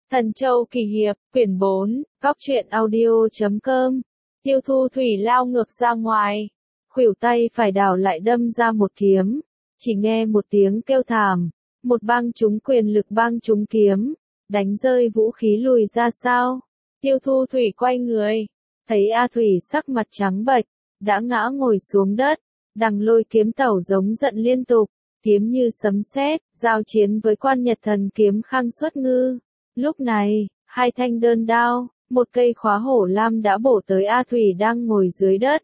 Thần Châu Kỳ Hiệp, quyển 4, góc truyện audio.com. Tiêu Thu Thủy lao ngược ra ngoài, khuỷu tay phải đảo lại đâm ra một kiếm, chỉ nghe một tiếng kêu thảm, một bang chúng quyền lực bang chúng kiếm, đánh rơi vũ khí lùi ra sao. Tiêu Thu Thủy quay người, thấy A Thủy sắc mặt trắng bệch, đã ngã ngồi xuống đất, Đằng Lôi kiếm tẩu giống giận liên tục, kiếm như sấm sét, giao chiến với Quan Nhật Thần kiếm Khang Xuất Ngư. Lúc này, hai thanh đơn đao, một cây khóa hổ lam đã bổ tới A Thủy đang ngồi dưới đất.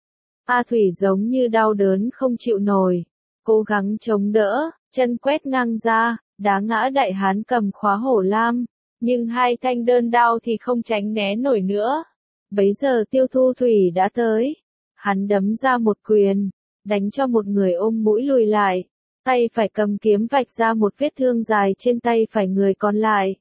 A Thủy giống như đau đớn không chịu nổi, cố gắng chống đỡ, chân quét ngang ra, đá ngã đại hán cầm khóa hổ lam, nhưng hai thanh đơn đao thì không tránh né nổi nữa. Bấy giờ Tiêu Thu Thủy đã tới, hắn đấm ra một quyền, đánh cho một người ôm mũi lùi lại, tay phải cầm kiếm vạch ra một vết thương dài trên tay phải người còn lại.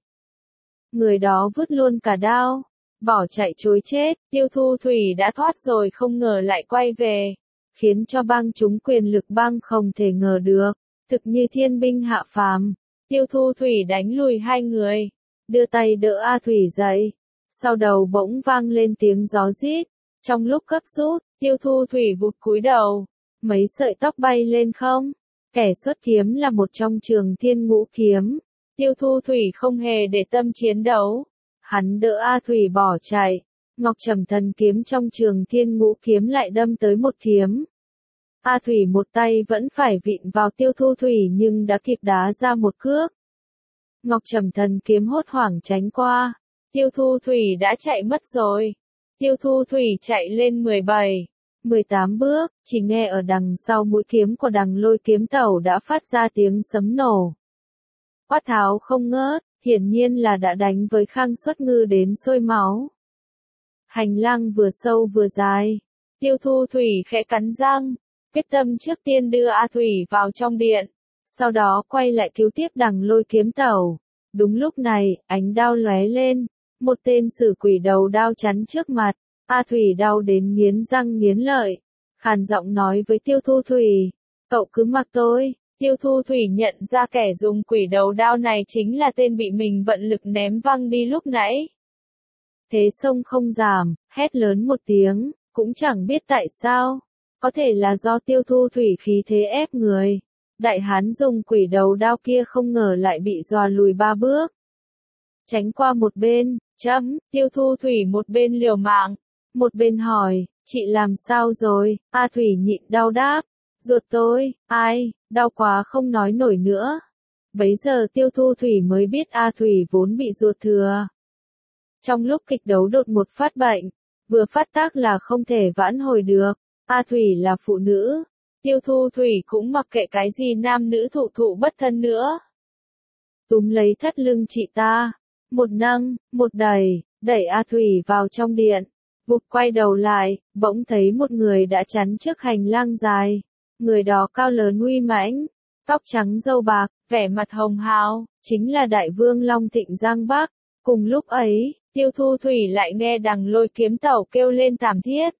Người đó vứt luôn cả đao, bỏ chạy trối chết. Tiêu Thu Thủy đã thoát rồi không ngờ lại quay về, khiến cho bang chúng quyền lực bang không thể ngờ được, thực như thiên binh hạ phàm. Tiêu Thu Thủy đánh lùi hai người, đưa tay đỡ A Thủy dậy, sau đầu bỗng vang lên tiếng gió rít. Trong lúc gấp rút, Tiêu Thu Thủy vụt cúi đầu, mấy sợi tóc bay lên không. Kẻ xuất kiếm là một trong Trường Thiên Ngũ kiếm. Tiêu Thu Thủy không hề để tâm chiến đấu, hắn đỡ A Thủy bỏ chạy, Ngọc Trầm Thần kiếm trong Trường Thiên Ngũ kiếm lại đâm tới một kiếm. A Thủy một tay vẫn phải vịn vào Tiêu Thu Thủy nhưng đã kịp đá ra một cước. Ngọc Trầm Thần kiếm hốt hoảng tránh qua, Tiêu Thu Thủy đã chạy mất rồi. Tiêu Thu Thủy chạy lên 17, 18 bước, chỉ nghe ở đằng sau mũi kiếm của Đằng Lôi kiếm tẩu đã phát ra tiếng sấm nổ. Quát tháo không ngớt, hiển nhiên là đã đánh với Khang Xuất Ngư đến sôi máu. Hành lang vừa sâu vừa dài, Tiêu Thu Thủy khẽ cắn răng, quyết tâm trước tiên đưa A Thủy vào trong điện, sau đó quay lại cứu tiếp Đằng Lôi kiếm tẩu. Đúng lúc này, ánh đao lóe lên, một tên sử quỷ đầu đao chắn trước mặt, A Thủy đau đến nghiến răng nghiến lợi, khàn giọng nói với Tiêu Thu Thủy, cậu cứ mặc tôi. Tiêu Thu Thủy nhận ra kẻ dùng quỷ đầu đao này chính là tên bị mình vận lực ném văng đi lúc nãy. Thế sông không giảm, hét lớn một tiếng, cũng chẳng biết tại sao, có thể là do Tiêu Thu Thủy khí thế ép người. Đại hán dùng quỷ đầu đao kia không ngờ lại bị dọa lùi 3 bước. Tránh qua một bên, Tiêu Thu Thủy một bên liều mạng, một bên hỏi, chị làm sao rồi? A Thủy nhịn đau đáp, ruột tôi, ai, đau quá không nói nổi nữa. Bấy giờ Tiêu Thu Thủy mới biết A Thủy vốn bị ruột thừa. Trong lúc kịch đấu đột một phát bệnh, vừa phát tác là không thể vãn hồi được. A Thủy là phụ nữ, Tiêu Thu Thủy cũng mặc kệ cái gì nam nữ thụ thụ bất thân nữa. Túm lấy thắt lưng chị ta, một nâng, một đẩy A Thủy vào trong điện. Vụt quay đầu lại, bỗng thấy một người đã chắn trước hành lang dài. Người đó cao lớn uy mãnh, tóc trắng râu bạc, vẻ mặt hồng hào, chính là Đại Vương Long Thịnh Giang Bắc. Cùng lúc ấy, Tiêu Thu Thủy lại nghe Đằng Lôi kiếm tẩu kêu lên thảm thiết.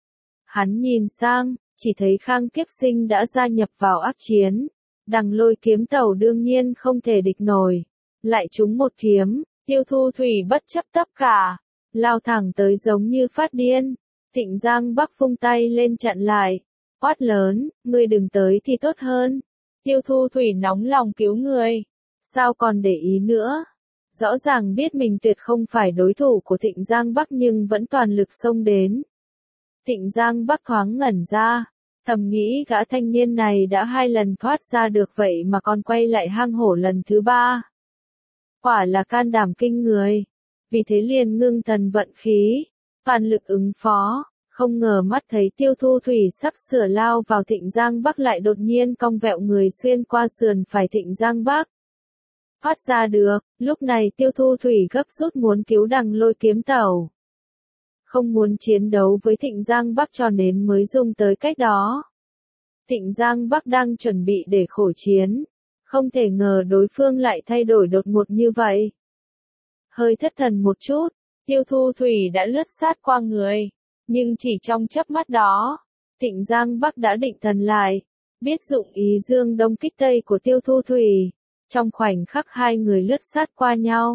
Hắn nhìn sang, chỉ thấy Khang Kiếp Sinh đã gia nhập vào ác chiến. Đằng Lôi kiếm tẩu đương nhiên không thể địch nổi, lại trúng một kiếm, Tiêu Thu Thủy bất chấp tất cả, lao thẳng tới giống như phát điên. Thịnh Giang Bắc vung tay lên chặn lại, quát lớn, ngươi đừng tới thì tốt hơn. Tiêu Thu Thủy nóng lòng cứu người, sao còn để ý nữa. Rõ ràng biết mình tuyệt không phải đối thủ của Thịnh Giang Bắc nhưng vẫn toàn lực xông đến. Thịnh Giang Bắc thoáng ngẩn ra, thầm nghĩ gã thanh niên này đã 2 lần thoát ra được vậy mà còn quay lại hang hổ lần thứ 3. Quả là can đảm kinh người, vì thế liền ngưng thần vận khí, toàn lực ứng phó. Không ngờ mắt thấy Tiêu Thu Thủy sắp sửa lao vào Thịnh Giang Bắc lại đột nhiên cong vẹo người xuyên qua sườn phải Thịnh Giang Bắc. Thoát ra được, lúc này Tiêu Thu Thủy gấp rút muốn cứu Đằng Lôi kiếm tẩu. Không muốn chiến đấu với Thịnh Giang Bắc cho nên mới dùng tới cách đó. Thịnh Giang Bắc đang chuẩn bị để khổ chiến, không thể ngờ đối phương lại thay đổi đột ngột như vậy. Hơi thất thần một chút, Tiêu Thu Thủy đã lướt sát qua người. Nhưng chỉ trong chớp mắt đó, Thịnh Giang Bắc đã định thần lại, biết dụng ý dương đông kích tây của Tiêu Thu Thủy. Trong khoảnh khắc hai người lướt sát qua nhau,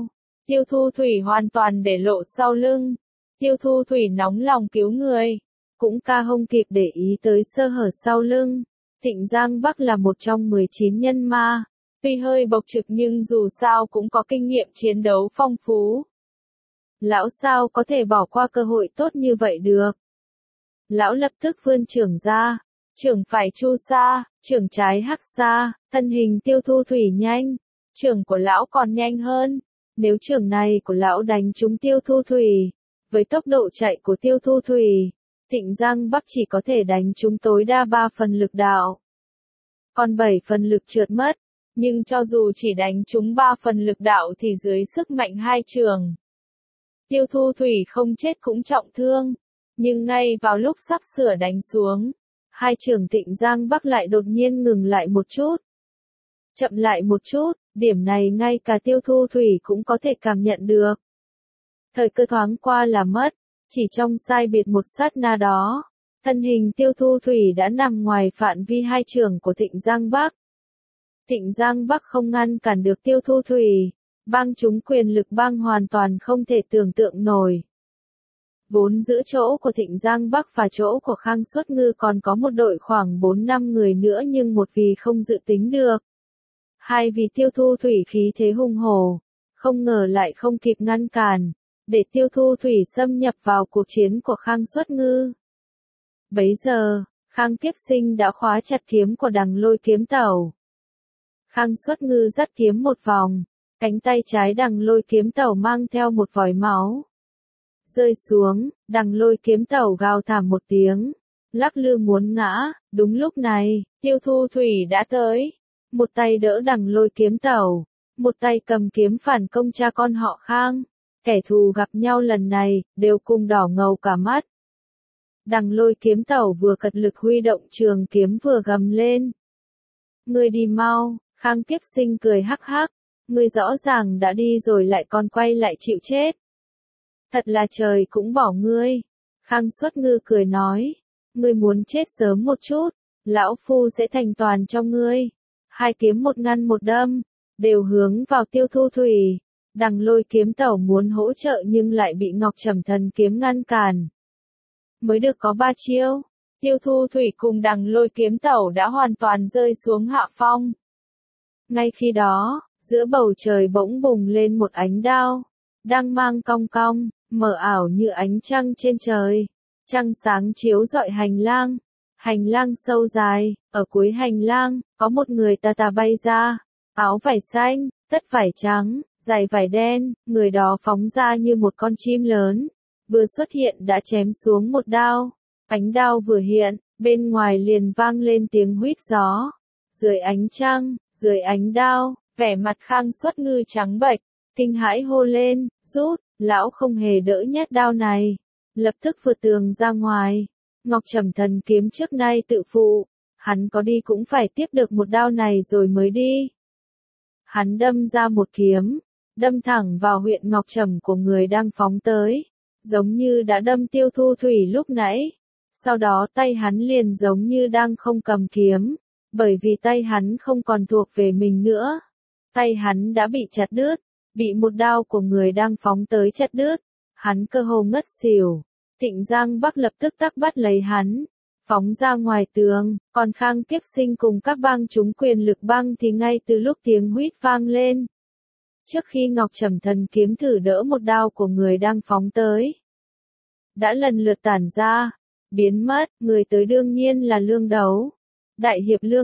Tiêu Thu Thủy hoàn toàn để lộ sau lưng. Tiêu Thu Thủy nóng lòng cứu người, cũng không kịp để ý tới sơ hở sau lưng. Thịnh Giang Bắc là một trong 19 nhân ma, tuy hơi bộc trực nhưng dù sao cũng có kinh nghiệm chiến đấu phong phú. Lão sao có thể bỏ qua cơ hội tốt như vậy được. Lão lập tức vươn trưởng ra, trưởng phải Chu Sa, trưởng trái Hắc Sa, thân hình Tiêu Thu Thủy nhanh, trưởng của lão còn nhanh hơn. Nếu trưởng này của lão đánh trúng Tiêu Thu Thủy, với tốc độ chạy của Tiêu Thu Thủy, Thịnh Giang Bắc chỉ có thể đánh trúng tối đa 3 phần lực đạo. Còn 7 phần lực trượt mất, nhưng cho dù chỉ đánh trúng 3 phần lực đạo thì dưới sức mạnh hai trường, Tiêu Thu Thủy không chết cũng trọng thương. Nhưng ngay vào lúc sắp sửa đánh xuống, hai trường Thịnh Giang Bắc lại đột nhiên ngừng lại một chút. Chậm lại một chút, điểm này ngay cả Tiêu Thu Thủy cũng có thể cảm nhận được. Thời cơ thoáng qua là mất, chỉ trong sai biệt một sát na đó, thân hình Tiêu Thu Thủy đã nằm ngoài phạm vi hai trường của Thịnh Giang Bắc. Thịnh Giang Bắc không ngăn cản được Tiêu Thu Thủy, băng chúng quyền lực băng hoàn toàn không thể tưởng tượng nổi. Vốn giữa chỗ của Thịnh Giang Bắc và chỗ của Khang Xuất Ngư còn có một đội khoảng 4-5 người nữa, nhưng một vì không dự tính được, hai vì Tiêu Thu Thủy khí thế hung hổ, không ngờ lại không kịp ngăn cản, để Tiêu Thu Thủy xâm nhập vào cuộc chiến của Khang Xuất Ngư. Bấy giờ, Khang Kiếp Sinh đã khóa chặt kiếm của Đằng Lôi Kiếm Tẩu. Khang Xuất Ngư dắt kiếm một vòng, cánh tay trái Đằng Lôi Kiếm Tẩu mang theo một vòi máu rơi xuống, Đằng Lôi Kiếm Tẩu gào thảm một tiếng, lắc lư muốn ngã. Đúng lúc này, Tiêu Thu Thủy đã tới, một tay đỡ Đằng Lôi Kiếm Tẩu, một tay cầm kiếm phản công cha con họ Khang. Kẻ thù gặp nhau lần này, đều cùng đỏ ngầu cả mắt. Đằng Lôi Kiếm Tẩu vừa cật lực huy động trường kiếm vừa gầm lên. Ngươi đi mau, Khang Kiếp Sinh cười hắc hắc, ngươi rõ ràng đã đi rồi lại còn quay lại chịu chết. Thật là trời cũng bỏ ngươi. Khang Xuất Ngư cười nói, ngươi muốn chết sớm một chút, lão phu sẽ thành toàn cho ngươi. Hai kiếm một ngăn một đâm, đều hướng vào Tiêu Thu Thủy. Đằng Lôi Kiếm Tẩu muốn hỗ trợ nhưng lại bị Ngọc Trầm Thần kiếm ngăn cản. Mới được có 3 chiêu, Tiêu Thu Thủy cùng Đằng Lôi Kiếm Tẩu đã hoàn toàn rơi xuống hạ phong. Ngay khi đó, giữa bầu trời bỗng bùng lên một ánh đao, đang mang cong cong, mờ ảo như ánh trăng trên trời. Trăng sáng chiếu rọi hành lang sâu dài, ở cuối hành lang, có một người tà tà bay ra, áo vải xanh, tất vải trắng, giày vải đen, người đó phóng ra như một con chim lớn, vừa xuất hiện đã chém xuống một đao. Ánh đao vừa hiện, bên ngoài liền vang lên tiếng huýt gió. Dưới ánh trăng, dưới ánh đao, vẻ mặt Khang Xuất Ngư trắng bệch, kinh hãi hô lên, rút. Lão không hề đỡ nhát đao này, lập tức vượt tường ra ngoài. Ngọc Trầm Thần kiếm trước nay tự phụ, hắn có đi cũng phải tiếp được một đao này rồi mới đi. Hắn đâm ra một kiếm, đâm thẳng vào huyện Ngọc Trầm của người đang phóng tới, giống như đã đâm Tiêu Thu Thủy lúc nãy. Sau đó tay hắn liền giống như đang không cầm kiếm, bởi vì tay hắn không còn thuộc về mình nữa. Tay hắn đã bị chặt đứt, bị một đao của người đang phóng tới chặt đứt, hắn cơ hồ ngất xỉu. Thịnh Giang Bắc lập tức tắc bắt lấy hắn, phóng ra ngoài tường, còn Khang Kiếp Sinh cùng các bang chúng quyền lực bang thì ngay từ lúc tiếng huýt vang lên, trước khi Ngọc Trầm Thần kiếm thử đỡ một đao của người đang phóng tới, đã lần lượt tản ra, biến mất. Người tới đương nhiên là Lương Đấu, Đại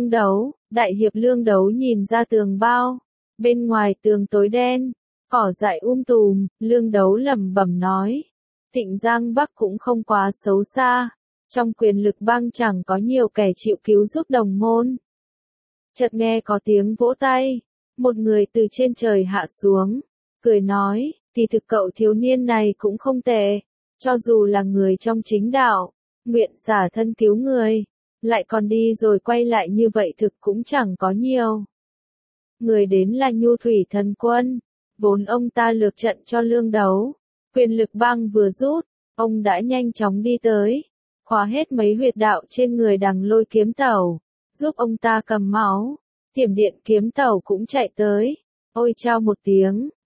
hiệp Lương Đấu nhìn ra tường bao, bên ngoài tường tối đen, cỏ dại tùm. Lương Đấu lẩm bẩm nói, Thịnh Giang Bắc cũng không quá xấu xa, trong quyền lực bang chẳng có nhiều kẻ chịu cứu giúp đồng môn. Chợt nghe có tiếng vỗ tay, một người từ trên trời hạ xuống, cười nói, thì thực cậu thiếu niên này cũng không tệ, cho dù là người trong chính đạo, nguyện xả thân cứu người, lại còn đi rồi quay lại như vậy thực cũng chẳng có nhiều. Người đến là Nhu Thủy Thần Quân, vốn ông ta lược trận cho Lương Đấu, quyền lực bang vừa rút, ông đã nhanh chóng đi tới, khóa hết mấy huyệt đạo trên người Đằng Lôi Kiếm Tẩu, giúp ông ta cầm máu. Thiểm Điện Kiếm Tẩu cũng chạy tới, ôi chao một tiếng,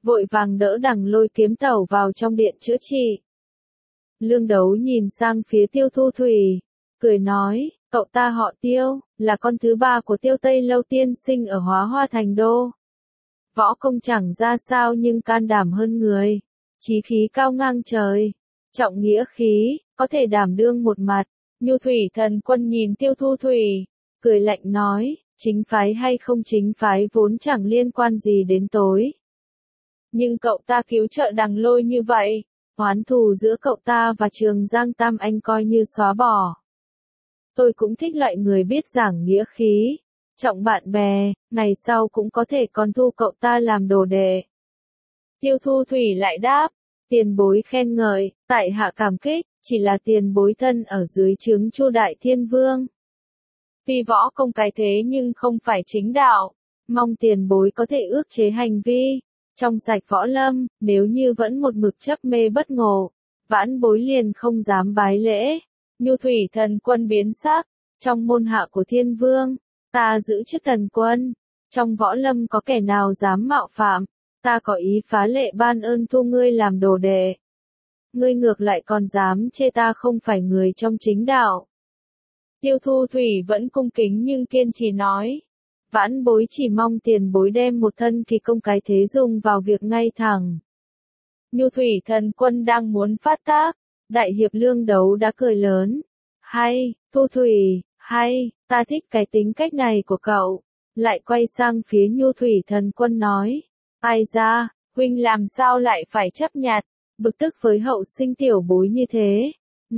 vội vàng đỡ Đằng Lôi kiếm tẩu vào trong điện chữa trị. Lương Đấu nhìn sang phía Tiêu Thu Thủy, cười nói, cậu ta họ Tiêu, là con thứ ba của Tiêu Tây Lâu tiên sinh ở Hóa Hoa Thành Đô. Võ công chẳng ra sao nhưng can đảm hơn người, chí khí cao ngang trời, trọng nghĩa khí, có thể đảm đương một mặt. Nhu Thủy Thần Quân nhìn Tiêu Thu Thủy, cười lạnh nói, chính phái hay không chính phái vốn chẳng liên quan gì đến tối. Nhưng cậu ta cứu trợ Đằng Lôi như vậy, oán thù giữa cậu ta và Trường Giang Tam Anh coi như xóa bỏ. Tôi cũng thích loại người biết giảng nghĩa khí, trọng bạn bè, ngày sau cũng có thể còn thu cậu ta làm đồ đệ. Tiêu Thu Thủy lại đáp, tiền bối khen ngợi, tại hạ cảm kích, chỉ là tiền bối thân ở dưới trướng Chu Đại Thiên Vương. Tuy võ công cái thế nhưng không phải chính đạo, mong tiền bối có thể ước chế hành vi, trong sạch võ lâm, nếu như vẫn một mực chấp mê bất ngộ, vãn bối liền không dám bái lễ. Nhu Thủy Thần Quân biến sắc, trong môn hạ của Thiên Vương, ta giữ chức thần quân, trong võ lâm có kẻ nào dám mạo phạm, ta có ý phá lệ ban ơn thu ngươi làm đồ đệ. Ngươi ngược lại còn dám chê ta không phải người trong chính đạo. Tiêu Thu Thủy vẫn cung kính nhưng kiên trì nói, vãn bối chỉ mong tiền bối đem một thân kỳ công cái thế dùng vào việc ngay thẳng. Nhu Thủy Thần Quân đang muốn phát tác, Đại hiệp Lương Đấu đã cười lớn. Hay, Thu Thủy, hay, ta thích cái tính cách này của cậu. Lại quay sang phía Nhu Thủy Thần Quân nói, ai ra, huynh làm sao lại phải chấp nhặt, bực tức với hậu sinh tiểu bối như thế.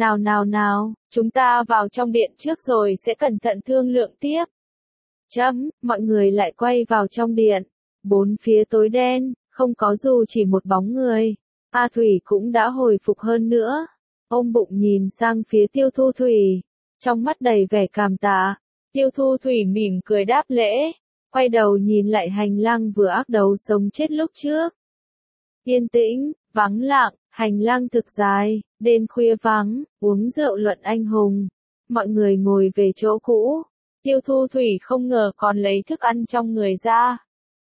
Nào, chúng ta vào trong điện trước rồi sẽ cẩn thận thương lượng tiếp. Mọi người lại quay vào trong điện. Bốn phía tối đen, không có dù chỉ một bóng người. A Thủy cũng đã hồi phục hơn nữa. Ôm bụng nhìn sang phía Tiêu Thu Thủy, trong mắt đầy vẻ cảm tạ. Tiêu Thu Thủy mỉm cười đáp lễ, quay đầu nhìn lại hành lang vừa ác đấu sống chết lúc trước. Yên tĩnh, vắng lặng, hành lang thực dài, đêm khuya vắng, uống rượu luận anh hùng. Mọi người ngồi về chỗ cũ. Tiêu Thu Thủy không ngờ còn lấy thức ăn trong người ra.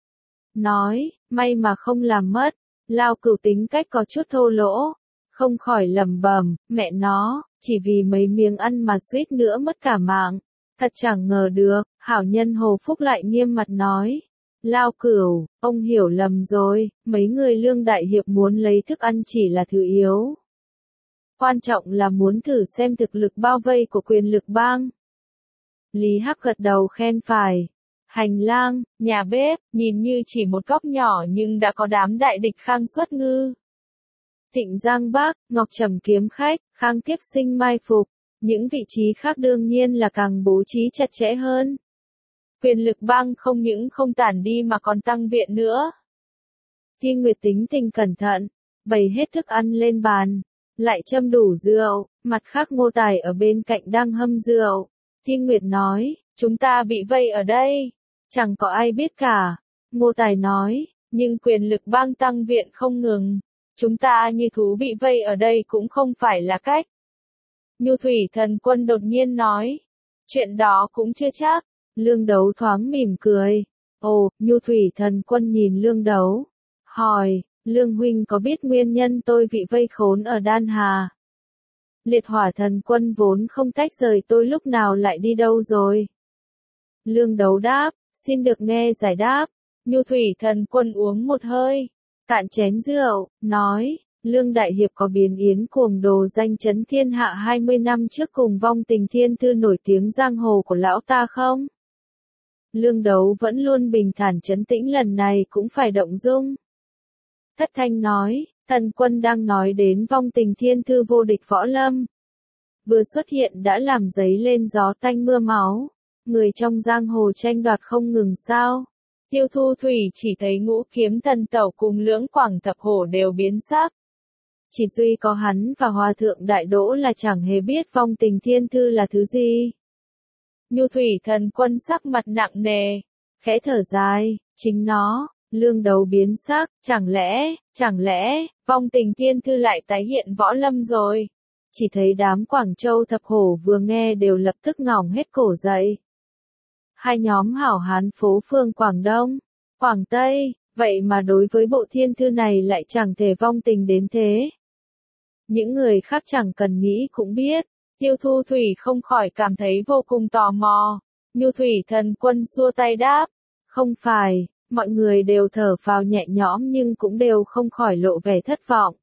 Nói, may mà không làm mất, Lao Cửu tính cách có chút thô lỗ. Không khỏi lẩm bẩm, mẹ nó, chỉ vì mấy miếng ăn mà suýt nữa mất cả mạng. Thật chẳng ngờ được, hảo nhân Hồ Phúc lại nghiêm mặt nói. Lao Cửu, ông hiểu lầm rồi, mấy người Lương đại hiệp muốn lấy thức ăn chỉ là thứ yếu. Quan trọng là muốn thử xem thực lực bao vây của quyền lực bang. Lý Hắc gật đầu khen phải. Hành lang, nhà bếp, nhìn như chỉ một góc nhỏ nhưng đã có đám đại địch Khang Xuất Ngư, Thịnh Giang Bắc, Ngọc Trầm kiếm khách, Khang Tiếp Sinh mai phục. Những vị trí khác đương nhiên là càng bố trí chặt chẽ hơn. Quyền lực bang không những không tản đi mà còn tăng viện nữa. Thiên Nguyệt tính tình cẩn thận, bày hết thức ăn lên bàn, lại châm đủ rượu, mặt khác Ngô Tài ở bên cạnh đang hâm rượu. Thiên Nguyệt nói, chúng ta bị vây ở đây, chẳng có ai biết cả. Ngô Tài nói, nhưng quyền lực bang tăng viện không ngừng, chúng ta như thú bị vây ở đây cũng không phải là cách. Nhu Thủy Thần Quân đột nhiên nói, chuyện đó cũng chưa chắc. Lương Đấu thoáng mỉm cười. Ồ, Nhu Thủy Thần Quân nhìn Lương Đấu, hỏi, Lương huynh có biết nguyên nhân tôi bị vây khốn ở Đan Hà? Liệt Hỏa Thần Quân vốn không tách rời tôi lúc nào lại đi đâu rồi? Lương Đấu đáp, xin được nghe giải đáp. Nhu Thủy Thần Quân uống một hơi, cạn chén rượu, nói, Lương đại hiệp có biến yến cuồng đồ danh chấn thiên hạ 20 năm trước cùng vong tình thiên thư nổi tiếng giang hồ của lão ta không? Lương Đấu vẫn luôn bình thản trấn tĩnh, lần này cũng phải động dung. Thất thanh nói, Thần Quân đang nói đến vong tình thiên thư vô địch võ lâm. Vừa xuất hiện đã làm dấy lên gió tanh mưa máu. Người trong giang hồ tranh đoạt không ngừng sao? Tiêu Thu Thủy chỉ thấy Ngũ Kiếm Thần Tẩu cùng Lưỡng Quảng Thập Hổ đều biến sắc. Chỉ duy có hắn và Hòa Thượng Đại Đỗ là chẳng hề biết vong tình thiên thư là thứ gì. Nhu Thủy Thần Quân sắc mặt nặng nề, khẽ thở dài, chính nó. Lương Đấu biến sắc, chẳng lẽ, vong tình thiên thư lại tái hiện võ lâm rồi? Chỉ thấy đám Quảng Châu Thập Hổ vừa nghe đều lập tức ngỏng hết cổ dậy. Hai nhóm hảo hán phố phường Quảng Đông, Quảng Tây, Vậy mà đối với bộ thiên thư này lại chẳng thể vong tình đến thế. Những người khác chẳng cần nghĩ cũng biết, Tiêu Thu Thủy không khỏi cảm thấy vô cùng tò mò. Nhu Thủy Thần Quân xua tay đáp, không phải, mọi người đều thở phào nhẹ nhõm nhưng cũng đều không khỏi lộ vẻ thất vọng.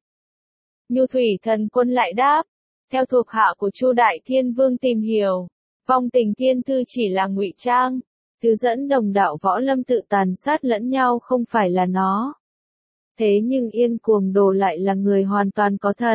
Nhu Thủy Thần Quân lại đáp, theo thuộc hạ của Chu Đại Thiên Vương tìm hiểu, vong tình thiên thư chỉ là ngụy trang, thứ dẫn đồng đạo võ lâm tự tàn sát lẫn nhau không phải là nó. Thế nhưng Yên Cuồng Đồ lại là người hoàn toàn có thật.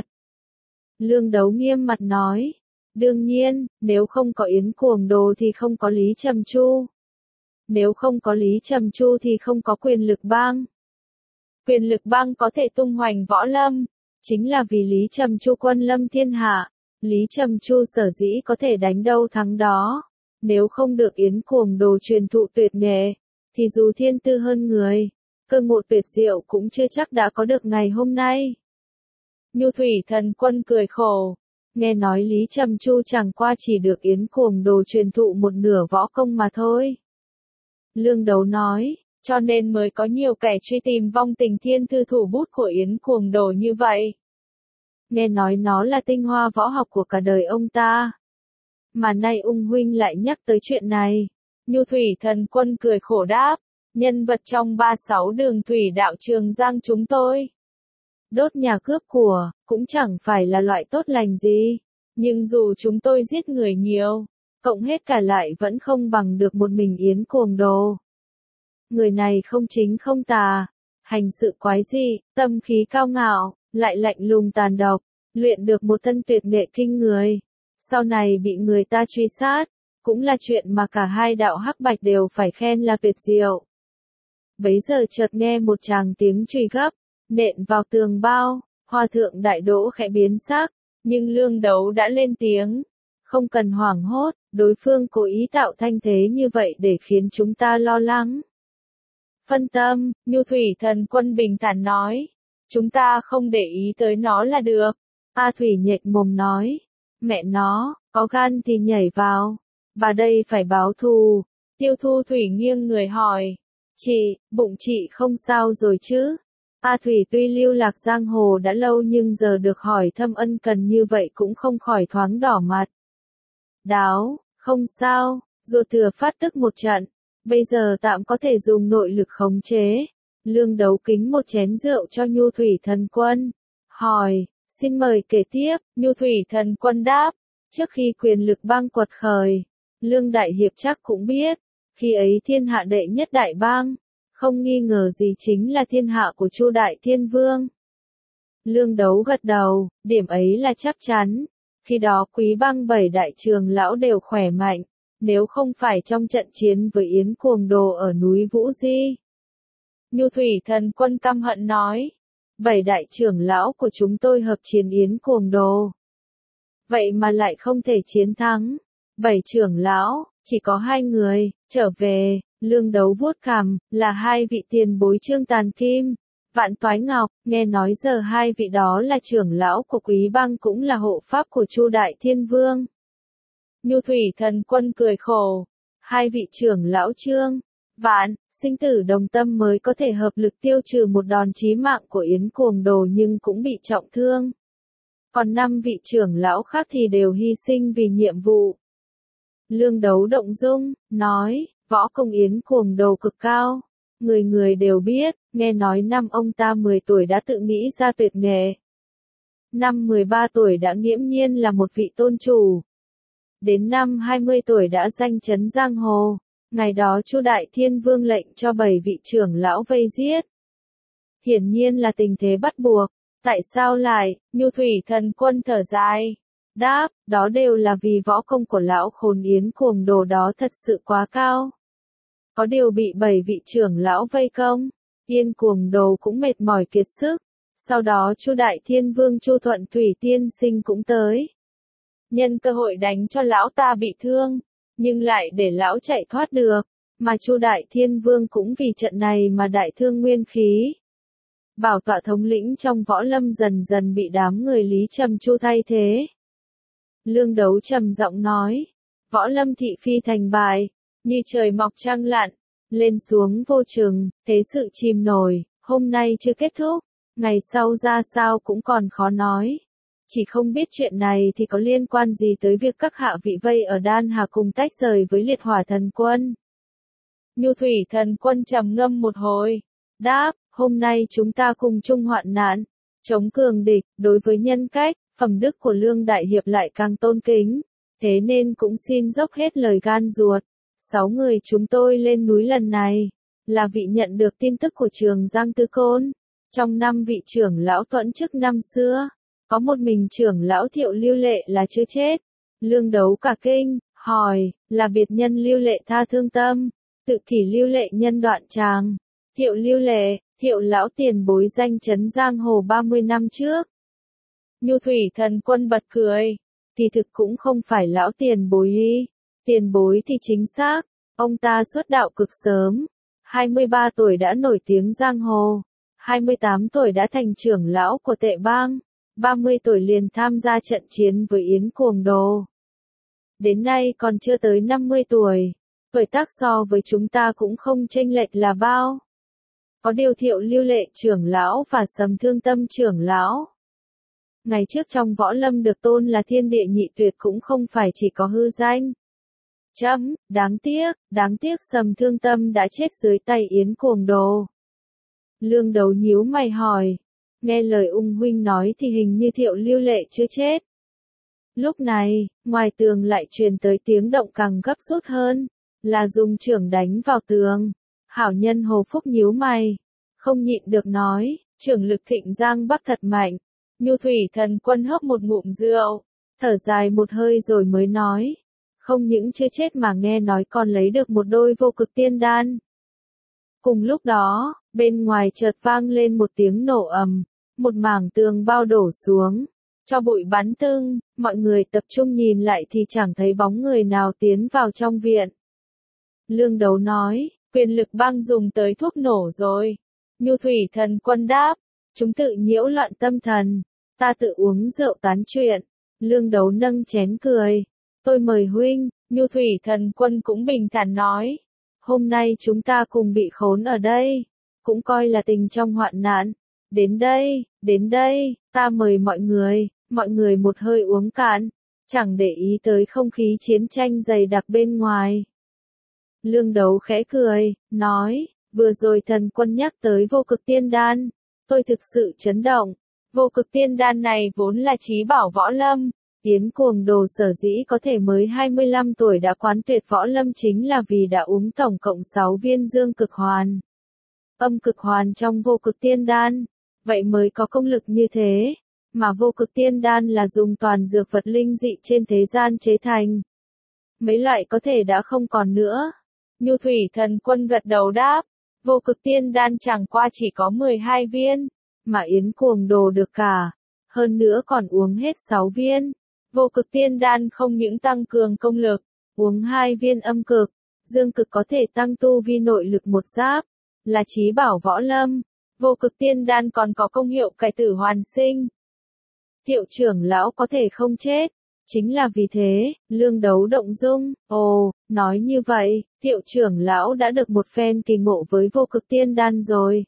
Lương Đấu nghiêm mặt nói, đương nhiên, nếu không có Yến Cuồng Đồ thì không có Lý Trầm Chu. Nếu không có Lý Trầm Chu thì không có Quyền Lực Bang. Quyền Lực Bang có thể tung hoành võ lâm, chính là vì Lý Trầm Chu quân lâm thiên hạ. Lý Trầm Chu sở dĩ có thể đánh đâu thắng đó. Nếu không được Yến Cuồng Đồ truyền thụ tuyệt nghệ, thì dù thiên tư hơn người, cơ ngộ tuyệt diệu cũng chưa chắc đã có được ngày hôm nay. Nhu Thủy Thần Quân cười khổ, nghe nói Lý Trầm Chu chẳng qua chỉ được Yến Cuồng Đồ truyền thụ một nửa võ công mà thôi. Lương Đấu nói, cho nên mới có nhiều kẻ truy tìm vong tình thiên thư thủ bút của Yến Cuồng Đồ như vậy. Nghe nói nó là tinh hoa võ học của cả đời ông ta. Mà nay ung huynh lại nhắc tới chuyện này. Nhu Thủy Thần Quân cười khổ đáp, nhân vật trong 36 đường thủy đạo Trường Giang chúng tôi. Đốt nhà cướp của, cũng chẳng phải là loại tốt lành gì. Nhưng dù chúng tôi giết người nhiều, cộng hết cả lại vẫn không bằng được một mình Yến Cuồng Đồ. Người này không chính không tà, hành sự quái dị, tâm khí cao ngạo, lại lạnh lùng tàn độc, luyện được một thân tuyệt nghệ kinh người. Sau này bị người ta truy sát, cũng là chuyện mà cả hai đạo hắc bạch đều phải khen là tuyệt diệu. Bấy giờ chợt nghe một tràng tiếng truy gấp, nện vào tường bao, Hòa thượng Đại Đỗ khẽ biến sắc, nhưng Lương Đấu đã lên tiếng. Không cần hoảng hốt, đối phương cố ý tạo thanh thế như vậy để khiến chúng ta lo lắng. Phân tâm, Nhu Thủy Thần Quân bình thản nói. Chúng ta không để ý tới nó là được. A Thủy nhếch mồm nói. Mẹ nó, có gan thì nhảy vào. Bà đây phải báo thù. Tiêu Thu Thủy nghiêng người hỏi. Chị, bụng chị không sao rồi chứ? A Thủy tuy lưu lạc giang hồ đã lâu nhưng giờ được hỏi thăm ân cần như vậy cũng không khỏi thoáng đỏ mặt. Đáo, không sao, ruột thừa phát tức một trận. Bây giờ tạm có thể dùng nội lực khống chế. Lương Đấu kính một chén rượu cho Nhu Thủy Thần Quân. Hỏi, xin mời kể tiếp. Nhu Thủy Thần Quân đáp. Trước khi Quyền Lực Bang quật khởi, Lương Đại Hiệp chắc cũng biết. Khi ấy thiên hạ đệ nhất đại bang, không nghi ngờ gì chính là thiên hạ của Chu Đại Thiên Vương. Lương Đấu gật đầu, điểm ấy là chắc chắn. Khi đó Quý Bang 7 đại trường lão đều khỏe mạnh. Nếu không phải trong trận chiến với Yến Cuồng Đồ ở núi Vũ Di. Nhu Thủy Thần Quân căm hận nói. 7 đại trưởng lão của chúng tôi hợp chiến Yến Cuồng Đồ. Vậy mà lại không thể chiến thắng. 7 trưởng lão, chỉ có 2 người, trở về. Lương Đấu vuốt cằm, là 2 vị tiền bối Trương Tàn Kim, Vạn Toái Ngọc, nghe nói giờ 2 vị đó là trưởng lão của Quý Bang cũng là hộ pháp của Chu Đại Thiên Vương. Nhu Thủy Thần Quân cười khổ, 2 vị trưởng lão Trương, Vạn, sinh tử đồng tâm mới có thể hợp lực tiêu trừ một đòn chí mạng của Yến Cuồng Đồ nhưng cũng bị trọng thương. Còn 5 vị trưởng lão khác thì đều hy sinh vì nhiệm vụ. Lương Đấu động dung, nói, võ công Yến Cuồng Đồ cực cao. Người người đều biết, nghe nói năm ông ta 10 tuổi đã tự nghĩ ra tuyệt nghệ. Năm 13 tuổi đã nghiễm nhiên là một vị tôn chủ. Đến năm 20 tuổi đã danh chấn giang hồ. Ngày đó Chu Đại Thiên Vương lệnh cho 7 vị trưởng lão vây giết. Hiển nhiên là tình thế bắt buộc. Tại sao lại? Nhu Thủy Thần Quân thở dài. Đáp, đó đều là vì võ công của lão khốn Yến Cuồng Đồ đó thật sự quá cao. Có điều bị 7 vị trưởng lão vây công, Yến Cuồng Đồ cũng mệt mỏi kiệt sức. Sau đó Chu Đại Thiên Vương Chu Thuận Thủy Tiên Sinh cũng tới. Nhân cơ hội đánh cho lão ta bị thương, nhưng lại để lão chạy thoát được, mà Chu Đại Thiên Vương cũng vì trận này mà đại thương nguyên khí. Bảo tọa thống lĩnh trong võ lâm dần dần bị đám người Lý Trầm Chu thay thế. Lương Đấu trầm giọng nói, võ lâm thị phi thành bại, như trời mọc trăng lặn, Lên xuống vô chừng, thế sự chìm nổi, hôm nay chưa kết thúc, ngày sau ra sao cũng còn khó nói. Chỉ không biết chuyện này thì có liên quan gì tới việc các hạ vị vây ở Đan Hà cùng tách rời với liệt hỏa thần quân. Nhu thủy thần quân trầm ngâm một hồi, đáp, hôm nay chúng ta cùng chung hoạn nạn, chống cường địch, đối với nhân cách, phẩm đức của Lương Đại Hiệp lại càng tôn kính, thế nên cũng xin dốc hết lời gan ruột. 6 người chúng tôi lên núi lần này, là vị nhận được tin tức của Trường Giang Tư Côn. Trong 5 vị trưởng lão tuẫn chức năm xưa, có một mình trưởng lão Thiệu Lưu Lệ là chưa chết. Lương Đấu cả kinh, hỏi, là biệt nhân Lưu Lệ tha thương tâm, tự kỷ Lưu Lệ nhân đoạn tràng. Thiệu Lưu Lệ, Thiệu lão tiền bối danh chấn giang hồ 30 năm trước. Nhu thủy thần quân bật cười, thì thực cũng không phải lão tiền bối y. Tiền bối thì chính xác, ông ta xuất đạo cực sớm, 23 tuổi đã nổi tiếng giang hồ, 28 tuổi đã thành trưởng lão của Tệ Bang, 30 tuổi liền tham gia trận chiến với Yến Cuồng Đồ. Đến nay còn chưa tới 50 tuổi, tuổi tác so với chúng ta cũng không chênh lệch là bao. Có điều Thiệu Lưu Lệ trưởng lão và Sầm Thương Tâm trưởng lão. Ngày trước trong võ lâm được tôn là thiên địa nhị tuyệt cũng không phải chỉ có hư danh. Đáng tiếc Sầm Thương Tâm đã chết dưới tay Yến Cuồng Đồ. Lương Đấu nhíu mày hỏi, nghe lời ung huynh nói thì hình như Thiệu Lưu Lệ chưa chết. Lúc này, ngoài tường lại truyền tới tiếng động càng gấp rút hơn, là dùng chưởng đánh vào tường. Hảo nhân Hồ Phúc nhíu mày, không nhịn được nói, chưởng lực thịnh giang bắc thật mạnh. Nhu thủy thần quân hớp một ngụm rượu, thở dài một hơi rồi mới nói, không những chưa chết mà nghe nói còn lấy được một đôi vô cực tiên đan. Cùng lúc đó, bên ngoài chợt vang lên một tiếng nổ ầm, một mảng tường bao đổ xuống, cho bụi bắn tưng, mọi người tập trung nhìn lại thì chẳng thấy bóng người nào tiến vào trong viện. Lương Đấu nói, quyền lực bang dùng tới thuốc nổ rồi. Nhu thủy thần quân đáp, chúng tự nhiễu loạn tâm thần, ta tự uống rượu tán chuyện. Lương Đấu nâng chén cười, tôi mời huynh. Nhu thủy thần quân cũng bình thản nói, hôm nay chúng ta cùng bị khốn ở đây, cũng coi là tình trong hoạn nạn. Đến đây, ta mời mọi người một hơi uống cạn, chẳng để ý tới không khí chiến tranh dày đặc bên ngoài. Lương Đấu khẽ cười, nói, vừa rồi thần quân nhắc tới vô cực tiên đan, tôi thực sự chấn động. Vô cực tiên đan này vốn là chí bảo võ lâm. Yến Cuồng Đồ sở dĩ có thể mới 25 tuổi đã quán tuyệt võ lâm chính là vì đã uống tổng cộng 6 viên dương cực hoàn. Âm cực hoàn trong vô cực tiên đan, vậy mới có công lực như thế, mà vô cực tiên đan là dùng toàn dược vật linh dị trên thế gian chế thành. Mấy loại có thể đã không còn nữa. Nhu thủy thần quân gật đầu đáp, vô cực tiên đan chẳng qua chỉ có 12 viên, mà Yến Cuồng Đồ được cả, hơn nữa còn uống hết 6 viên. Vô cực tiên đan không những tăng cường công lực, uống 2 viên âm cực, dương cực có thể tăng tu vi nội lực một giáp, là chí bảo võ lâm. Vô cực tiên đan còn có công hiệu cải tử hoàn sinh. Thiệu trưởng lão có thể không chết, chính là vì thế, Lương Đấu động dung, nói như vậy, Thiệu trưởng lão đã được một phen kỳ ngộ với vô cực tiên đan rồi.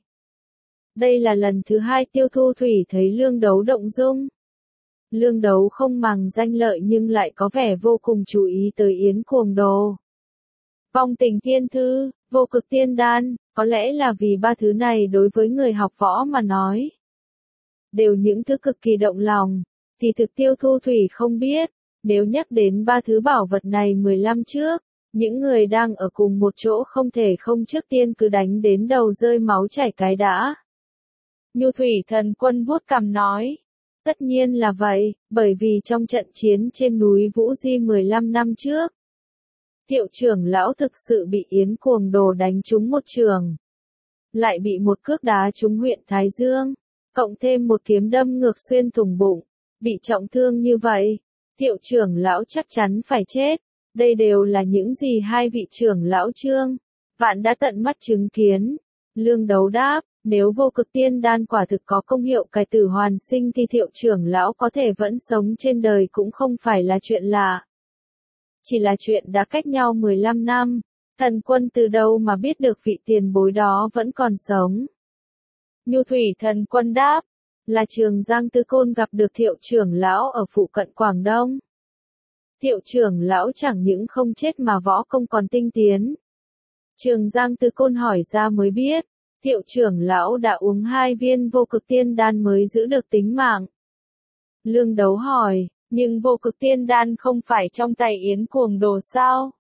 Đây là lần thứ 2 Tiêu Thu Thủy thấy Lương Đấu động dung. Lương Đấu không màng danh lợi nhưng lại có vẻ vô cùng chú ý tới Yến Cuồng Đồ. Vong tình thiên thư, vô cực tiên đan, có lẽ là vì ba thứ này đối với người học võ mà nói, đều những thứ cực kỳ động lòng, thì thực Tiêu Thu Thủy không biết, nếu nhắc đến ba thứ bảo vật này 15 trước, những người đang ở cùng một chỗ không thể không trước tiên cứ đánh đến đầu rơi máu chảy cái đã. Nhu thủy thần quân vuốt cằm nói, tất nhiên là vậy, bởi vì trong trận chiến trên núi Vũ Di 15 năm trước, Thiệu trưởng lão thực sự bị Yến Cuồng Đồ đánh trúng một trường, lại bị một cước đá trúng huyện Thái Dương, cộng thêm một kiếm đâm ngược xuyên thủng bụng, bị trọng thương như vậy, Thiệu trưởng lão chắc chắn phải chết. Đây đều là những gì hai vị trưởng lão Trương Vạn đã tận mắt chứng kiến. Lương Đấu đáp, nếu vô cực tiên đan quả thực có công hiệu cải tử hoàn sinh thì Thiệu trưởng lão có thể vẫn sống trên đời cũng không phải là chuyện lạ. Chỉ là chuyện đã cách nhau 15 năm, Thần Quân từ đâu mà biết được vị tiền bối đó vẫn còn sống? Nhu Thủy Thần Quân đáp, là Trường Giang Tư Côn gặp được Thiệu trưởng lão ở phụ cận Quảng Đông. Thiệu trưởng lão chẳng những không chết mà võ công còn tinh tiến. Trường Giang Tư Côn hỏi ra mới biết, Thiệu trưởng lão đã uống 2 viên vô cực tiên đan mới giữ được tính mạng. Lương Đấu hỏi, nhưng vô cực tiên đan không phải trong tay Yến Cuồng Đồ sao?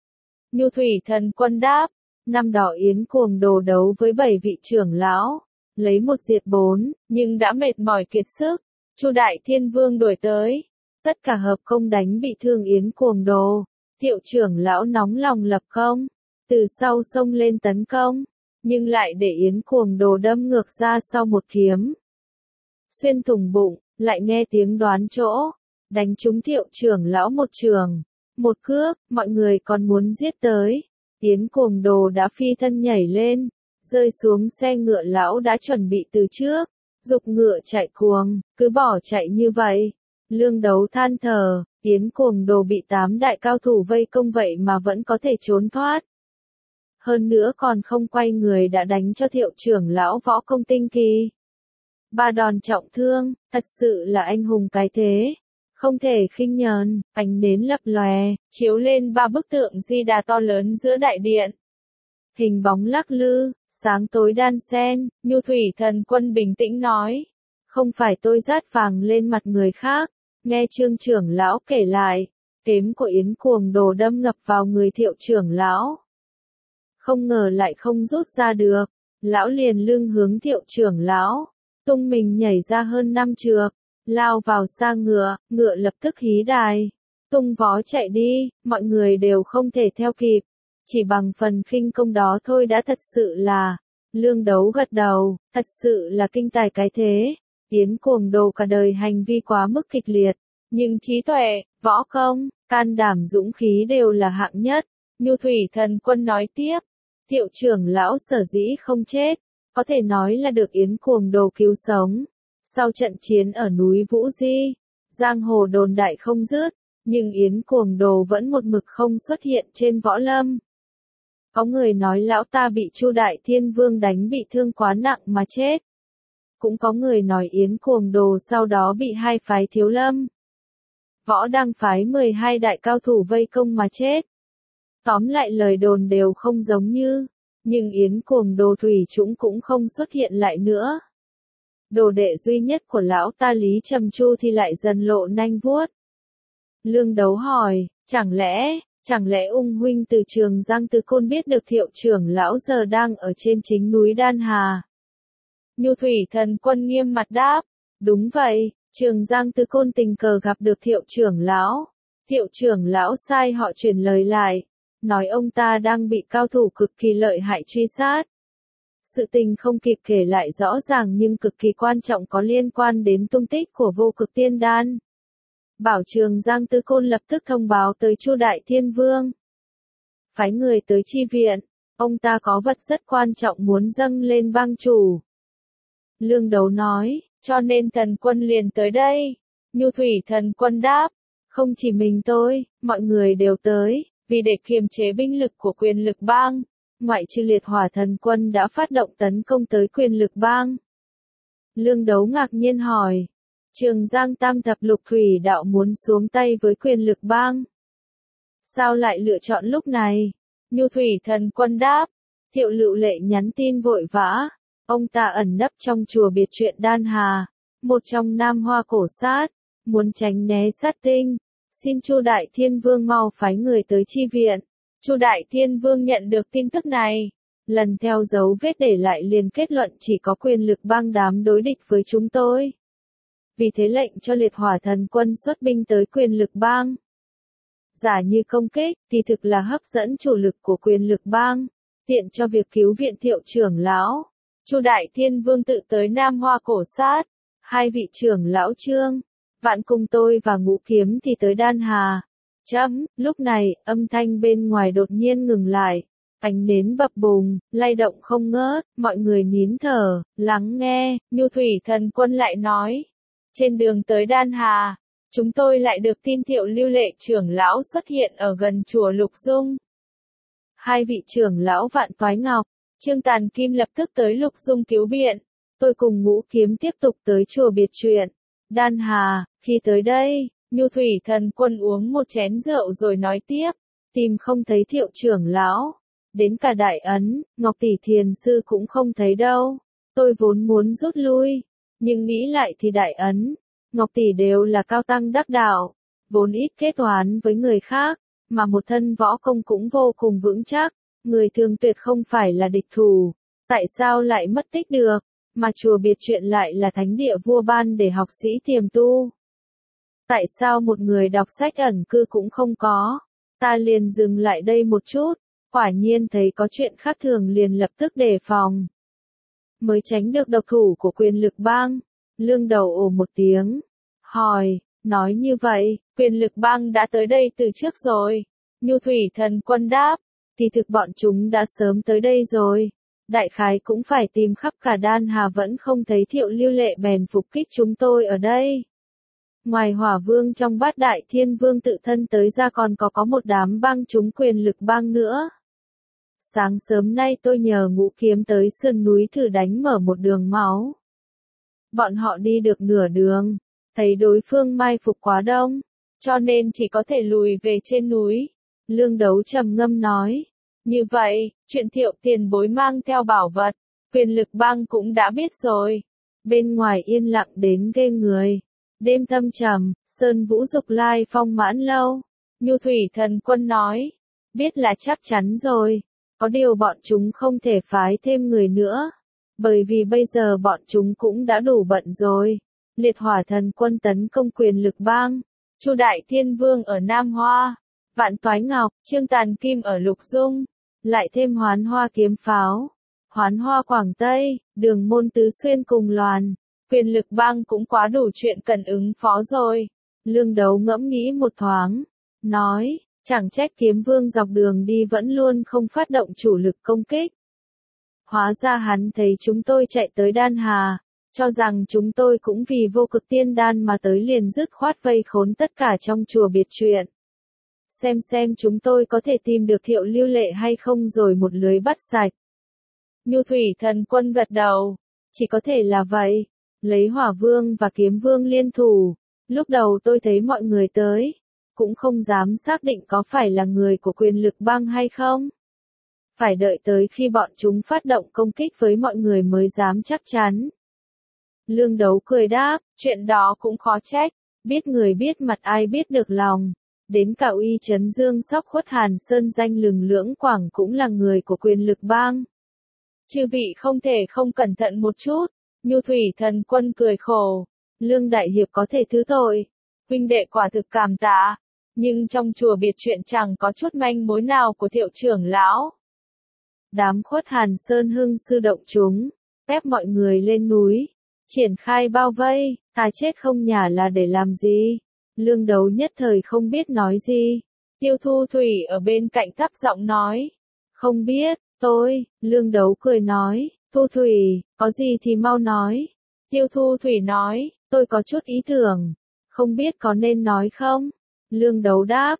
Nhu Thủy Thần Quân đáp, năm đó Yến Cuồng Đồ đấu với 7 vị trưởng lão, lấy 1 diệt 4, nhưng đã mệt mỏi kiệt sức. Chu Đại Thiên Vương đuổi tới, tất cả hợp công đánh bị thương Yến Cuồng Đồ. Thiệu trưởng lão nóng lòng lập công, từ sau xông lên tấn công, nhưng lại để Yến Cuồng Đồ đâm ngược ra sau một kiếm. Xuyên thủng bụng, lại nghe tiếng đoán chỗ, đánh trúng Thiệu trưởng lão một trường, một cước, mọi người còn muốn giết tới. Yến Cuồng Đồ đã phi thân nhảy lên, rơi xuống xe ngựa lão đã chuẩn bị từ trước, giục ngựa chạy cuồng, cứ bỏ chạy như vậy. Lương Đấu than thở, Yến Cuồng Đồ bị 8 đại cao thủ vây công vậy mà vẫn có thể trốn thoát. Hơn nữa còn không quay người đã đánh cho Thiệu trưởng lão võ công tinh kỳ. 3 đòn trọng thương, thật sự là anh hùng cái thế. Không thể khinh nhờn, ánh nến lập lòe, chiếu lên 3 bức tượng Di Đà to lớn giữa đại điện. Hình bóng lắc lư, sáng tối đan xen, Nhu Thủy Thần Quân bình tĩnh nói. Không phải tôi rát vàng lên mặt người khác, nghe Trương trưởng lão kể lại, tím của Yến Cuồng Đồ đâm ngập vào người Thiệu trưởng lão. Không ngờ lại không rút ra được, lão liền lưng hướng Thiệu trưởng lão, tung mình nhảy ra hơn 5 trượng, lao vào xa ngựa, ngựa lập tức hí đài, tung vó chạy đi, mọi người đều không thể theo kịp, chỉ bằng phần khinh công đó thôi đã thật sự là. Lương Đấu gật đầu, thật sự là kinh tài cái thế. Yến Cuồng Đồ cả đời hành vi quá mức kịch liệt, nhưng trí tuệ, võ công, can đảm dũng khí đều là hạng nhất. Nhu Thủy Thần Quân nói tiếp, Thiệu trưởng lão sở dĩ không chết, có thể nói là được Yến Cuồng Đồ cứu sống. Sau trận chiến ở núi Vũ Di, giang hồ đồn đại không dứt, nhưng Yến Cuồng Đồ vẫn một mực không xuất hiện trên võ lâm. Có người nói lão ta bị Chu Đại Thiên Vương đánh bị thương quá nặng mà chết. Cũng có người nói Yến Cuồng Đồ sau đó bị 2 phái Thiếu Lâm, Võ Đăng phái 12 đại cao thủ vây công mà chết. Tóm lại lời đồn đều không giống như, nhưng Yến Cuồng Đồ thủy chung cũng không xuất hiện lại nữa. Đồ đệ duy nhất của lão ta Lý Trầm Chu thì lại dần lộ nanh vuốt. Lương Đấu hỏi, chẳng lẽ Ung huynh từ Trường Giang Tư Côn biết được Thiệu trưởng lão giờ đang ở trên chính núi Đan Hà? Nhu Thủy Thần Quân nghiêm mặt đáp, đúng vậy, Trường Giang Tư Côn tình cờ gặp được Thiệu trưởng lão. Thiệu trưởng lão sai họ truyền lời lại, nói ông ta đang bị cao thủ cực kỳ lợi hại truy sát. Sự tình không kịp kể lại rõ ràng nhưng cực kỳ quan trọng có liên quan đến tung tích của vô cực tiên đan. Bảo Trường Giang Tư Côn lập tức thông báo tới Chu Đại Thiên Vương, phái người tới chi viện, ông ta có vật rất quan trọng muốn dâng lên bang chủ. Lương Đấu nói, cho nên Thần Quân liền tới đây. Nhu Thủy Thần Quân đáp, không chỉ mình tôi, mọi người đều tới, vì để kiềm chế binh lực của quyền lực bang, ngoại trừ Liệt Hỏa Thần Quân đã phát động tấn công tới quyền lực bang. Lương Đấu ngạc nhiên hỏi, Trường Giang Tam Thập Lục Thủy Đạo muốn xuống tay với quyền lực bang, sao lại lựa chọn lúc này? Nhu Thủy Thần Quân đáp, Thiệu Lựu Lệ nhắn tin vội vã, ông ta ẩn nấp trong chùa biệt truyện Đan Hà, một trong Nam Hoa cổ sát, muốn tránh né sát tinh, xin Chu Đại Thiên Vương mau phái người tới chi viện. Chu Đại Thiên Vương nhận được tin tức này, lần theo dấu vết để lại liền kết luận chỉ có quyền lực bang đám đối địch với chúng tôi. Vì thế lệnh cho Liệt Hỏa Thần Quân xuất binh tới quyền lực bang. Giả như công kích, thì thực là hấp dẫn chủ lực của quyền lực bang, tiện cho việc cứu viện Thiệu trưởng lão. Chu Đại Thiên Vương tự tới Nam Hoa cổ sát, 2 vị trưởng lão Trương Vạn cùng tôi và Ngũ Kiếm thì tới Đan Hà. Lúc này, âm thanh bên ngoài đột nhiên ngừng lại, ánh nến bập bùng, lay động không ngớt, mọi người nín thở, lắng nghe. Nhu Thủy Thần Quân lại nói, trên đường tới Đan Hà, chúng tôi lại được tin Thiệu Lưu Lệ trưởng lão xuất hiện ở gần chùa Lục Dung. Hai vị trưởng lão Vạn Toái Ngọc, Trương Tàn Kim lập tức tới Lục Dung cứu biện. Tôi cùng Ngũ Kiếm tiếp tục tới chùa Biệt Truyện. Đan Hà, khi tới đây, Nhu Thủy Thần Quân uống một chén rượu rồi nói tiếp, tìm không thấy Thiệu trưởng lão. Đến cả Đại Ấn, Ngọc Tỷ Thiền Sư cũng không thấy đâu. Tôi vốn muốn rút lui, nhưng nghĩ lại thì Đại Ấn, Ngọc Tỷ đều là cao tăng đắc đạo, vốn ít kết oán với người khác, mà một thân võ công cũng vô cùng vững chắc, người thường tuyệt không phải là địch thủ. Tại sao lại mất tích được, mà chùa Biệt Truyện lại là thánh địa vua ban để học sĩ tiềm tu? Tại sao một người đọc sách ẩn cư cũng không có? Ta liền dừng lại đây một chút, quả nhiên thấy có chuyện khác thường liền lập tức đề phòng. Mới tránh được độc thủ của Quyền Lực Bang. Lương Đầu ồ một tiếng, hỏi, nói như vậy, Quyền Lực Bang đã tới đây từ trước rồi. Nhu Thủy Thần Quân đáp, thì thực bọn chúng đã sớm tới đây rồi. Đại khái cũng phải tìm khắp cả Đan Hà vẫn không thấy Thiệu Lưu Lệ bèn phục kích chúng tôi ở đây. Ngoài Hỏa Vương trong Bát Đại Thiên Vương tự thân tới ra còn có một đám bang chúng Quyền Lực Bang nữa. Sáng sớm nay tôi nhờ Ngũ Kiếm tới sườn núi thử đánh mở một đường máu. Bọn họ đi được nửa đường, thấy đối phương mai phục quá đông, cho nên chỉ có thể lùi về trên núi. Lương Đấu trầm ngâm nói, như vậy, chuyện Thiệu tiền bối mang theo bảo vật, Quyền Lực Bang cũng đã biết rồi. Bên ngoài yên lặng đến ghê người. Đêm thâm trầm, Sơn Vũ Dục Lai Phong Mãn Lâu. Nhu Thủy Thần Quân nói, biết là chắc chắn rồi, có điều bọn chúng không thể phái thêm người nữa, bởi vì bây giờ bọn chúng cũng đã đủ bận rồi. Liệt Hỏa Thần Quân tấn công Quyền Lực Bang, Chu Đại Thiên Vương ở Nam Hoa, Vạn Toái Ngọc, Trương Tàn Kim ở Lục Dung, lại thêm Hoán Hoa Kiếm Pháo, Hoán Hoa Quảng Tây, Đường Môn Tứ Xuyên cùng loàn. Quyền Lực Bang cũng quá đủ chuyện cần ứng phó rồi. Lương Đấu ngẫm nghĩ một thoáng, nói, chẳng trách Kiếm Vương dọc đường đi vẫn luôn không phát động chủ lực công kích. Hóa ra hắn thấy chúng tôi chạy tới Đan Hà, cho rằng chúng tôi cũng vì vô cực tiên đan mà tới liền dứt khoát vây khốn tất cả trong chùa Biệt Truyện. Xem chúng tôi có thể tìm được Thiệu Lưu Lệ hay không rồi một lưới bắt sạch. Nhu Thủy Thần Quân gật đầu, chỉ có thể là vậy. Lấy Hỏa Vương và Kiếm Vương liên thủ, lúc đầu tôi thấy mọi người tới, cũng không dám xác định có phải là người của Quyền Lực Bang hay không. Phải đợi tới khi bọn chúng phát động công kích với mọi người mới dám chắc chắn. Lương Đấu cười đáp, chuyện đó cũng khó trách, biết người biết mặt ai biết được lòng. Đến cả Uy Chấn Dương Sóc Khuất Hàn Sơn danh lừng lưỡng Quảng cũng là người của Quyền Lực Bang. Chư vị không thể không cẩn thận một chút. Nhu Thủy Thần Quân cười khổ, Lương Đại Hiệp có thể thứ tội, huynh đệ quả thực cảm tạ, nhưng trong chùa Biệt Truyện chẳng có chút manh mối nào của Thiệu trưởng lão. Đám Khuất Hàn Sơn hưng sư động chúng, ép mọi người lên núi, triển khai bao vây, ta chết không nhả là để làm gì? Lương Đấu nhất thời không biết nói gì. Tiêu Thu Thủy ở bên cạnh thấp giọng nói, không biết, Lương Đấu cười nói, Thu Thủy, có gì thì mau nói. Tiêu Thu Thủy nói, tôi có chút ý tưởng, không biết có nên nói không? Lương Đấu đáp,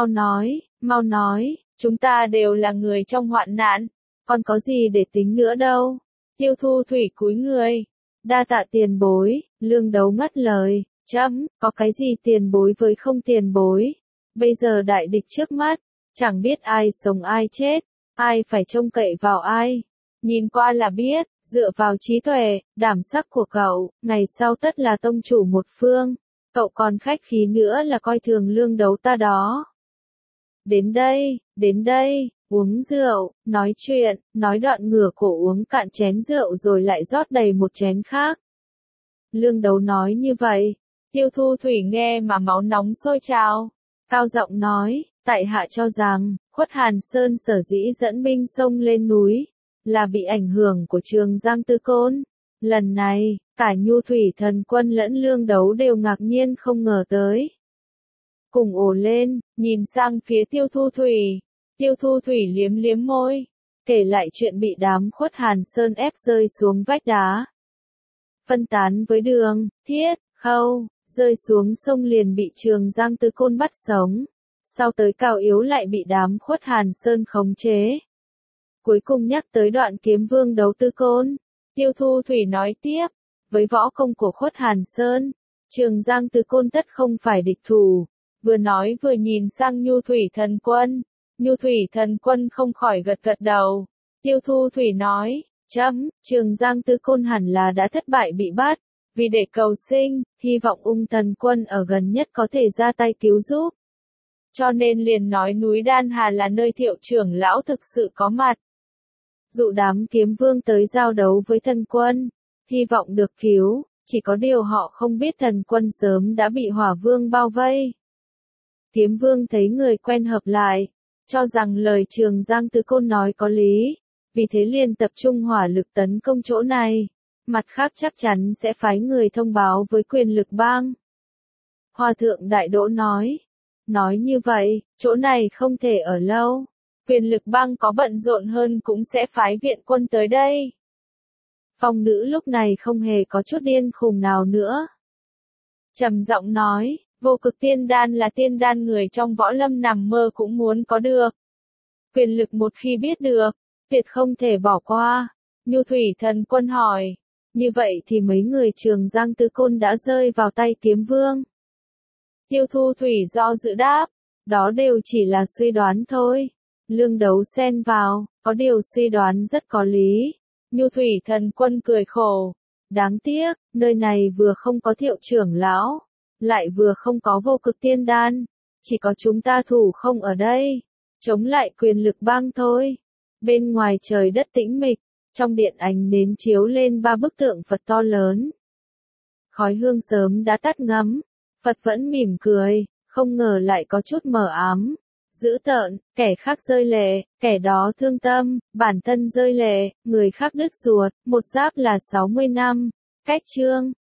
mau nói, chúng ta đều là người trong hoạn nạn, còn có gì để tính nữa đâu. Tiêu Thu Thủy cúi người, đa tạ tiền bối. Lương Đấu ngắt lời, có cái gì tiền bối với không tiền bối. Bây giờ đại địch trước mắt, chẳng biết ai sống ai chết, ai phải trông cậy vào ai. Nhìn qua là biết, dựa vào trí tuệ, đảm sắc của cậu, ngày sau tất là tông chủ một phương. Cậu còn khách khí nữa là coi thường Lương Đấu ta đó. Đến đây, uống rượu, nói chuyện, nói đoạn ngửa cổ uống cạn chén rượu rồi lại rót đầy một chén khác. Lương Đấu nói như vậy, Tiêu Thu Thủy nghe mà máu nóng sôi trào. Cao giọng nói, tại hạ cho rằng, Khuất Hàn Sơn sở dĩ dẫn binh xông lên núi, là bị ảnh hưởng của Trường Giang Tư Côn. Lần này, cả Nhu Thủy Thần Quân lẫn Lương Đấu đều ngạc nhiên không ngờ tới. Cùng ồ lên, nhìn sang phía Tiêu Thu Thủy. Tiêu Thu Thủy liếm liếm môi, kể lại chuyện bị đám Khuất Hàn Sơn ép rơi xuống vách đá. Phân tán với Đường, Thiết, Khâu, rơi xuống sông liền bị Trường Giang Tư Côn bắt sống. Sau tới Cao Yếu lại bị đám Khuất Hàn Sơn khống chế. Cuối cùng nhắc tới đoạn Kiếm Vương đấu Tư Côn. Tiêu Thu Thủy nói tiếp, với võ công của Khuất Hàn Sơn, Trường Giang Tư Côn tất không phải địch thủ. Vừa nói vừa nhìn sang Nhu Thủy Thần Quân. Nhu Thủy Thần Quân không khỏi gật gật đầu. Tiêu Thu Thủy nói, Trường Giang Tư Côn hẳn là đã thất bại bị bắt. Vì để cầu sinh, hy vọng Ung Thần Quân ở gần nhất có thể ra tay cứu giúp. Cho nên liền nói núi Đan Hà là nơi Thiệu trưởng lão thực sự có mặt. Dụ đám Kiếm Vương tới giao đấu với Thần Quân, hy vọng được cứu, chỉ có điều họ không biết Thần Quân sớm đã bị Hỏa Vương bao vây. Kiếm Vương thấy người quen hợp lại, cho rằng lời Trường Giang Tư Côn nói có lý, vì thế liền tập trung hỏa lực tấn công chỗ này, mặt khác chắc chắn sẽ phái người thông báo với Quyền Lực Bang. Hòa thượng Đại Đỗ nói như vậy, chỗ này không thể ở lâu, Quyền Lực Bang có bận rộn hơn cũng sẽ phái viện quân tới đây. Phong nữ lúc này không hề có chút điên khùng nào nữa. Trầm giọng nói, Vô Cực Tiên Đan là tiên đan người trong võ lâm nằm mơ cũng muốn có được. Quyền lực một khi biết được, tuyệt không thể bỏ qua. Nhu Thủy Thần Quân hỏi, như vậy thì mấy người Trường Giang Tư Côn đã rơi vào tay Kiếm Vương. Tiêu Thu Thủy do dự đáp, đó đều chỉ là suy đoán thôi. Lương Đấu xen vào, có điều suy đoán rất có lý. Nhu Thủy Thần Quân cười khổ, đáng tiếc, nơi này vừa không có Thiệu trưởng lão, lại vừa không có Vô Cực Tiên Đan, chỉ có chúng ta thủ không ở đây, chống lại Quyền Lực Bang thôi. Bên ngoài trời đất tĩnh mịch, trong điện ánh nến chiếu lên 3 bức tượng Phật to lớn. Khói hương sớm đã tắt ngấm, Phật vẫn mỉm cười, không ngờ lại có chút mờ ám. Dữ tợn, kẻ khác rơi lệ, kẻ đó thương tâm, bản thân rơi lệ, người khác đứt ruột, một giáp là 60 năm. Cách chương